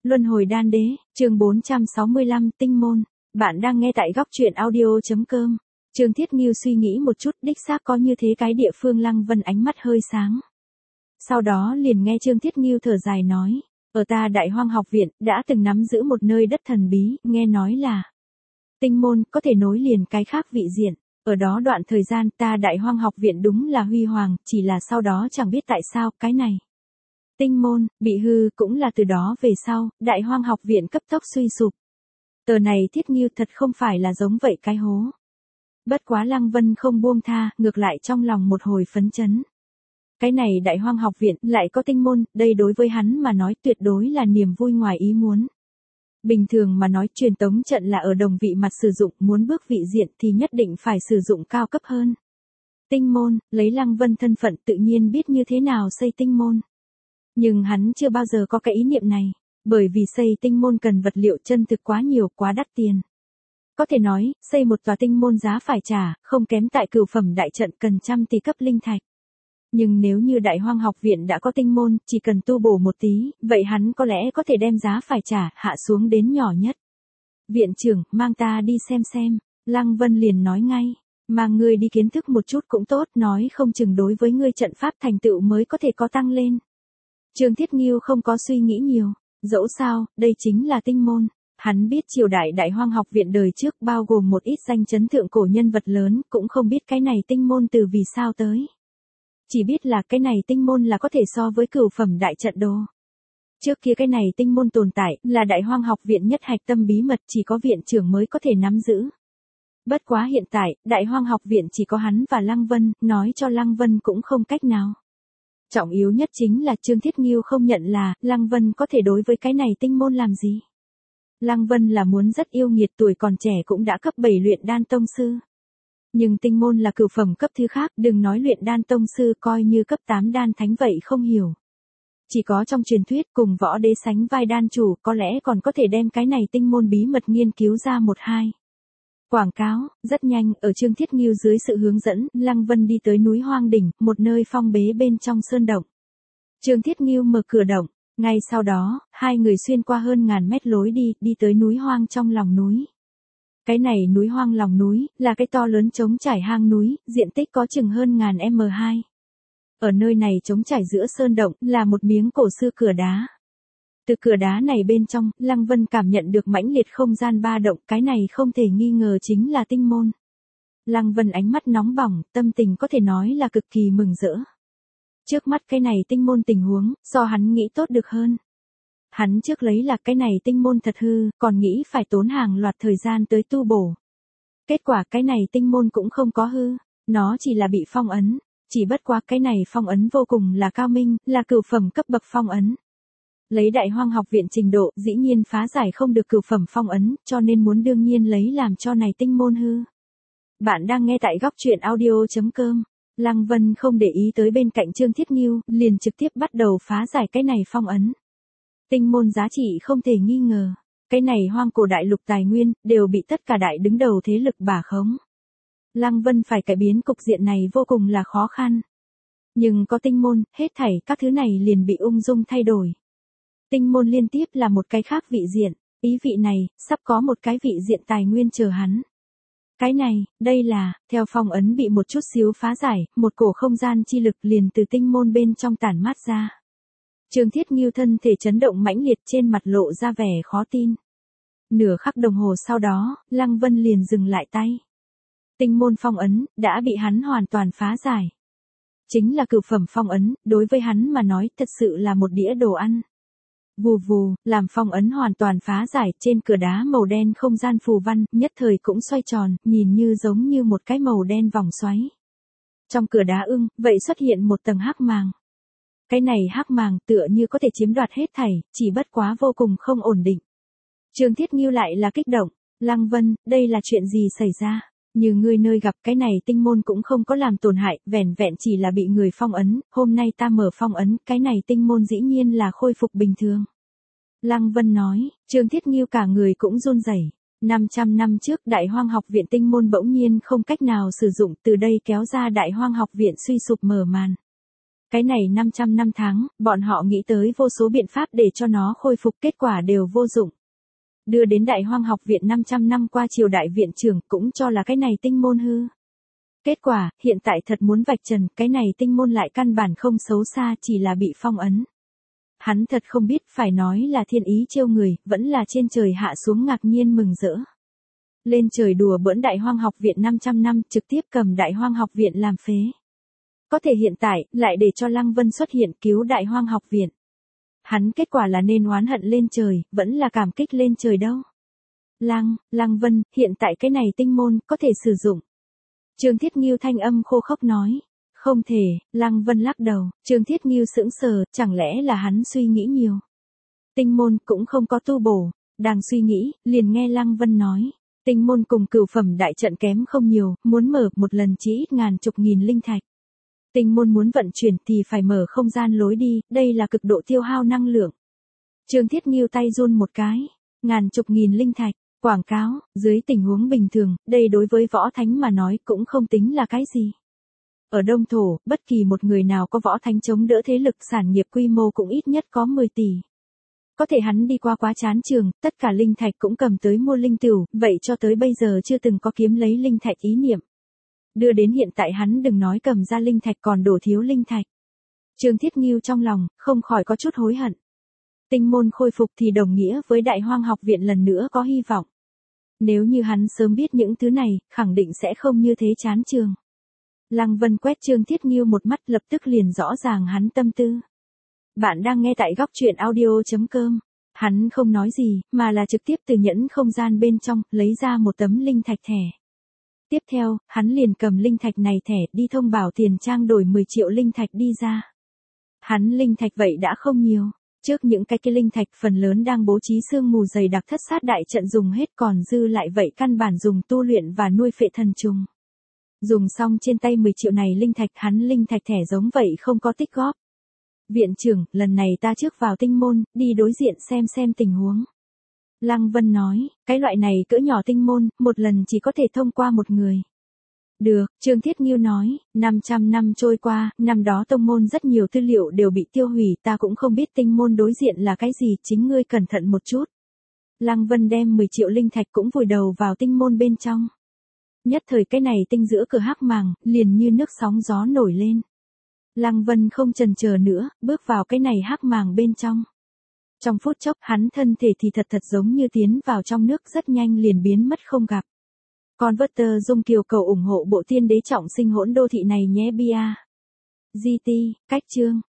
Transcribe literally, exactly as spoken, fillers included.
Luân hồi đan đế, chương bốn trăm sáu mươi lăm, tinh môn. Bạn đang nghe tại góc truyện audio.com. Trương Thiết Nghiêu suy nghĩ một chút, đích xác có như thế cái địa phương. Lăng Vân ánh mắt hơi sáng. Sau đó liền nghe Trương Thiết Nghiêu thở dài nói, ở ta Đại Hoang học viện, đã từng nắm giữ một nơi đất thần bí, nghe nói là tinh môn, có thể nối liền cái khác vị diện. Ở đó đoạn thời gian ta Đại Hoang học viện đúng là huy hoàng, chỉ là sau đó chẳng biết tại sao, cái này tinh môn, bị hư, cũng là từ đó về sau, Đại Hoang học viện cấp tốc suy sụp. Tờ này Thiết Nghiêu thật không phải là giống vậy cái hố. Bất quá Lăng Vân không buông tha, ngược lại trong lòng một hồi phấn chấn. Cái này Đại Hoang học viện, lại có tinh môn, đây đối với hắn mà nói tuyệt đối là niềm vui ngoài ý muốn. Bình thường mà nói truyền tống trận là ở đồng vị mặt sử dụng, muốn bước vị diện thì nhất định phải sử dụng cao cấp hơn. Tinh môn, lấy Lăng Vân thân phận tự nhiên biết như thế nào xây tinh môn. Nhưng hắn chưa bao giờ có cái ý niệm này, bởi vì xây tinh môn cần vật liệu chân thực quá nhiều, quá đắt tiền. Có thể nói, xây một tòa tinh môn giá phải trả, không kém tại cửu phẩm đại trận cần trăm tỷ cấp linh thạch. Nhưng nếu như Đại Hoang học viện đã có tinh môn, chỉ cần tu bổ một tí, vậy hắn có lẽ có thể đem giá phải trả, hạ xuống đến nhỏ nhất. Viện trưởng, mang ta đi xem xem, Lăng Vân liền nói ngay, mang ngươi đi kiến thức một chút cũng tốt, nói không chừng đối với ngươi trận pháp thành tựu mới có thể có tăng lên. Trương Thiết Nghiêu không có suy nghĩ nhiều, dẫu sao, đây chính là tinh môn. Hắn biết triều đại Đại Hoang học viện đời trước bao gồm một ít danh chấn thượng cổ nhân vật lớn, cũng không biết cái này tinh môn từ vì sao tới. Chỉ biết là cái này tinh môn là có thể so với cửu phẩm đại trận đồ. Trước kia cái này tinh môn tồn tại, là Đại Hoang học viện nhất hạch tâm bí mật, chỉ có viện trưởng mới có thể nắm giữ. Bất quá hiện tại, Đại Hoang học viện chỉ có hắn và Lăng Vân, nói cho Lăng Vân cũng không cách nào. Trọng yếu nhất chính là Trương Thiết Nghiêu không nhận là, Lăng Vân có thể đối với cái này tinh môn làm gì. Lăng Vân là muốn rất yêu nghiệt, tuổi còn trẻ cũng đã cấp bảy luyện đan tông sư. Nhưng tinh môn là cửu phẩm cấp thứ khác, đừng nói luyện đan tông sư, coi như cấp tám đan thánh vậy không hiểu. Chỉ có trong truyền thuyết cùng võ đế sánh vai đan chủ, có lẽ còn có thể đem cái này tinh môn bí mật nghiên cứu ra một hai. Quảng cáo, rất nhanh, ở Trương Thiết Nghiêu dưới sự hướng dẫn, Lăng Vân đi tới núi Hoang Đỉnh, một nơi phong bế bên trong sơn động. Trương Thiết Nghiêu mở cửa động, ngay sau đó, hai người xuyên qua hơn ngàn mét lối đi, đi tới núi hoang trong lòng núi. Cái này núi hoang lòng núi, là cái to lớn trống trải hang núi, diện tích có chừng hơn ngàn mét vuông. Ở nơi này trống trải giữa sơn động, là một miếng cổ xưa cửa đá. Từ cửa đá này bên trong, Lăng Vân cảm nhận được mãnh liệt không gian ba động, cái này không thể nghi ngờ chính là tinh môn. Lăng Vân ánh mắt nóng bỏng, tâm tình có thể nói là cực kỳ mừng rỡ. Trước mắt cái này tinh môn tình huống, so hắn nghĩ tốt được hơn. Hắn trước lấy là cái này tinh môn thật hư, còn nghĩ phải tốn hàng loạt thời gian tới tu bổ. Kết quả cái này tinh môn cũng không có hư, nó chỉ là bị phong ấn. Chỉ bất quá cái này phong ấn vô cùng là cao minh, là cửu phẩm cấp bậc phong ấn. Lấy Đại Hoang học viện trình độ, dĩ nhiên phá giải không được cửu phẩm phong ấn, cho nên muốn đương nhiên lấy làm cho này tinh môn hư. Bạn đang nghe tại góc truyện audio.com. Lăng Vân không để ý tới bên cạnh Trương Thiết Nghiêu, liền trực tiếp bắt đầu phá giải cái này phong ấn. Tinh môn giá trị không thể nghi ngờ. Cái này hoang cổ đại lục tài nguyên, đều bị tất cả đại đứng đầu thế lực bả khống. Lăng Vân phải cải biến cục diện này vô cùng là khó khăn. Nhưng có tinh môn, hết thảy các thứ này liền bị ung dung thay đổi. Tinh môn liên tiếp là một cái khác vị diện, ý vị này, sắp có một cái vị diện tài nguyên chờ hắn. Cái này, đây là, theo phong ấn bị một chút xíu phá giải, một cổ không gian chi lực liền từ tinh môn bên trong tản mát ra. Trương Thiết Nghiêu thân thể chấn động mãnh liệt, trên mặt lộ ra vẻ khó tin. Nửa khắc đồng hồ sau đó, Lăng Vân liền dừng lại tay. Tinh môn phong ấn, đã bị hắn hoàn toàn phá giải. Chính là cửu phẩm phong ấn, đối với hắn mà nói thật sự là một đĩa đồ ăn. Vù vù, làm phong ấn hoàn toàn phá giải, trên cửa đá màu đen không gian phù văn, nhất thời cũng xoay tròn, nhìn như giống như một cái màu đen vòng xoáy. Trong cửa đá ưng, vậy xuất hiện một tầng hắc màng. Cái này hắc màng tựa như có thể chiếm đoạt hết thảy, chỉ bất quá vô cùng không ổn định. Trương Thiết Nghiêu lại là kích động, Lăng Vân, đây là chuyện gì xảy ra? Như ngươi nơi gặp cái này tinh môn cũng không có làm tổn hại, vẻn vẹn chỉ là bị người phong ấn, hôm nay ta mở phong ấn, cái này tinh môn dĩ nhiên là khôi phục bình thường. Lăng Vân nói, Trương Thiết Nghiêu cả người cũng run rẩy. năm trăm năm trước Đại Hoang học viện tinh môn bỗng nhiên không cách nào sử dụng, từ đây kéo ra Đại Hoang học viện suy sụp mở màn. Cái này năm trăm năm tháng, bọn họ nghĩ tới vô số biện pháp để cho nó khôi phục, kết quả đều vô dụng. Đưa đến Đại Hoang học viện năm trăm năm qua triều đại viện trưởng cũng cho là cái này tinh môn hư. Kết quả, hiện tại thật muốn vạch trần, cái này tinh môn lại căn bản không xấu xa, chỉ là bị phong ấn. Hắn thật không biết phải nói là thiên ý trêu người, vẫn là trên trời hạ xuống ngạc nhiên mừng rỡ. Lên trời đùa bỡn Đại Hoang học viện năm trăm năm, trực tiếp cầm Đại Hoang học viện làm phế. Có thể hiện tại, lại để cho Lăng Vân xuất hiện cứu Đại Hoang học viện. Hắn kết quả là nên oán hận lên trời, vẫn là cảm kích lên trời đâu. Lăng, Lăng Vân, hiện tại cái này tinh môn, có thể sử dụng. Trương Thiết Nghiêu thanh âm khô khốc nói. Không thể, Lăng Vân lắc đầu, Trương Thiết Nghiêu sững sờ, chẳng lẽ là hắn suy nghĩ nhiều. Tinh môn cũng không có tu bổ, đang suy nghĩ, liền nghe Lăng Vân nói. Tinh môn cùng cửu phẩm đại trận kém không nhiều, muốn mở một lần chỉ ít ngàn chục nghìn linh thạch. Tinh môn muốn vận chuyển thì phải mở không gian lối đi, đây là cực độ tiêu hao năng lượng. Trương Thiết Nghiêu tay run một cái, ngàn chục nghìn linh thạch, quảng cáo, dưới tình huống bình thường, đây đối với võ thánh mà nói cũng không tính là cái gì. Ở Đông Thổ, bất kỳ một người nào có võ thánh chống đỡ thế lực sản nghiệp quy mô cũng ít nhất có mười tỷ. Có thể hắn đi qua quá chán trường, tất cả linh thạch cũng cầm tới mua linh tửu, vậy cho tới bây giờ chưa từng có kiếm lấy linh thạch ý niệm. Đưa đến hiện tại hắn đừng nói cầm ra linh thạch còn đổ thiếu linh thạch. Trương Thiết Nghiêu trong lòng, không khỏi có chút hối hận. Tinh môn khôi phục thì đồng nghĩa với Đại Hoang học viện lần nữa có hy vọng. Nếu như hắn sớm biết những thứ này, khẳng định sẽ không như thế chán trường. Lăng Vân quét Trương Thiết Nghiêu một mắt lập tức liền rõ ràng hắn tâm tư. Bạn đang nghe tại góc truyện audio.com. Hắn không nói gì, mà là trực tiếp từ nhẫn không gian bên trong, lấy ra một tấm linh thạch thẻ. Tiếp theo, hắn liền cầm linh thạch này thẻ đi thông bảo tiền trang đổi mười triệu linh thạch đi ra. Hắn linh thạch vậy đã không nhiều. Trước những cái kia linh thạch phần lớn đang bố trí sương mù dày đặc thất sát đại trận dùng hết còn dư lại vậy căn bản dùng tu luyện và nuôi phệ thần trùng. Dùng xong trên tay mười triệu này linh thạch hắn linh thạch thẻ giống vậy không có tích góp. Viện trưởng, lần này ta trước vào tinh môn, đi đối diện xem xem tình huống. Lăng Vân nói, cái loại này cỡ nhỏ tinh môn, một lần chỉ có thể thông qua một người. Được, Trương Thiết Nghiêu nói, năm trăm năm trôi qua, năm đó tông môn rất nhiều tư liệu đều bị tiêu hủy, ta cũng không biết tinh môn đối diện là cái gì, chính ngươi cẩn thận một chút. Lăng Vân đem mười triệu linh thạch cũng vùi đầu vào tinh môn bên trong. Nhất thời cái này tinh giữa cửa hắc màng, liền như nước sóng gió nổi lên. Lăng Vân không chần chờ nữa, bước vào cái này hắc màng bên trong. Trong phút chốc, hắn thân thể thì thật thật giống như tiến vào trong nước rất nhanh liền biến mất không gặp. Converter Dung Kiều cầu ủng hộ bộ tiên đế trọng sinh hỗn đô thị này nhé bia. giê tê, cách chương.